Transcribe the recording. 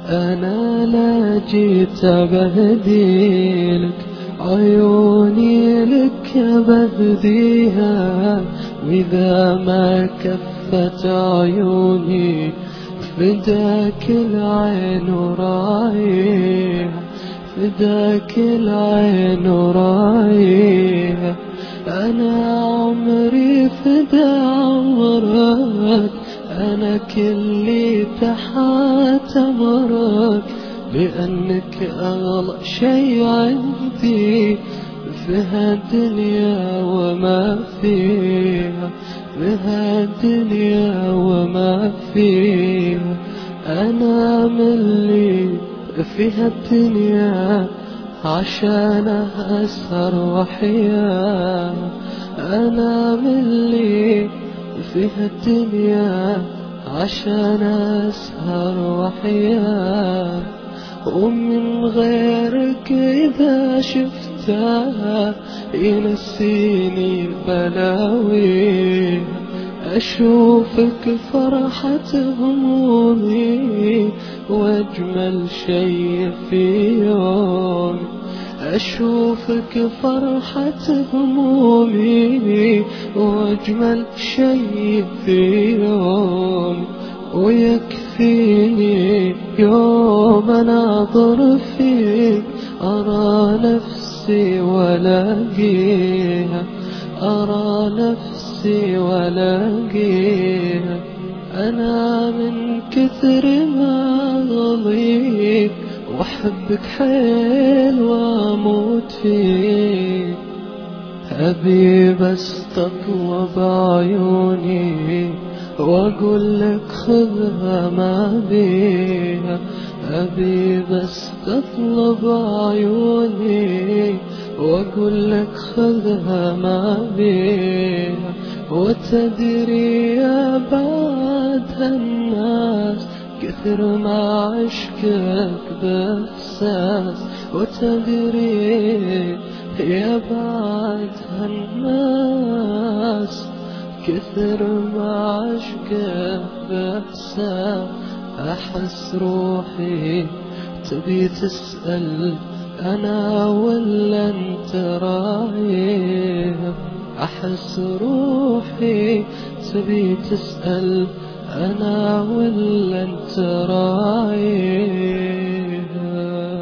أنا لا جيت بهديلك، عيوني لك بهديها، وإذا ما كفت عيوني فداك العين رايها، فداك العين رايها. أنا عمري فدا عمرك، أنا كلي تحت أمرك، لأنك أغلى شي عندي في هالدنيا وما فيها، في هالدنيا وما فيها. أنا ملي في هالدنيا عشان أسهر وحياة، أنا ملي في هالدنيا عشان أسهر وحياة. ومن غيرك إذا شفتها ينسيني بلاوي، أشوفك فرحة همومي وأجمل شي في يومي، أشوفك فرحة همومي وأجمل شي في يومي. ويكفيني يوم أناظر فيك أرى نفسي ولاقيها، أرى نفسي ولاقيها. أنا من كثر ما أغليك وأحبك حيل وأموت فيك، أبي بس تطلب عيوني وأقول لك خذها ما بيها، أبي بس تطلب عيوني وأقول لك خذها ما بيها. وتدري يا بعد هالناس كثر ما عشقك بإحساس، وتدري يا بعد هالناس كثر ما عشقك بإحساس. أحس روحي تبي تسأل أنا ولا أنت رايح، أحس روحي تبي تسأل أنا ولا أنت رايح.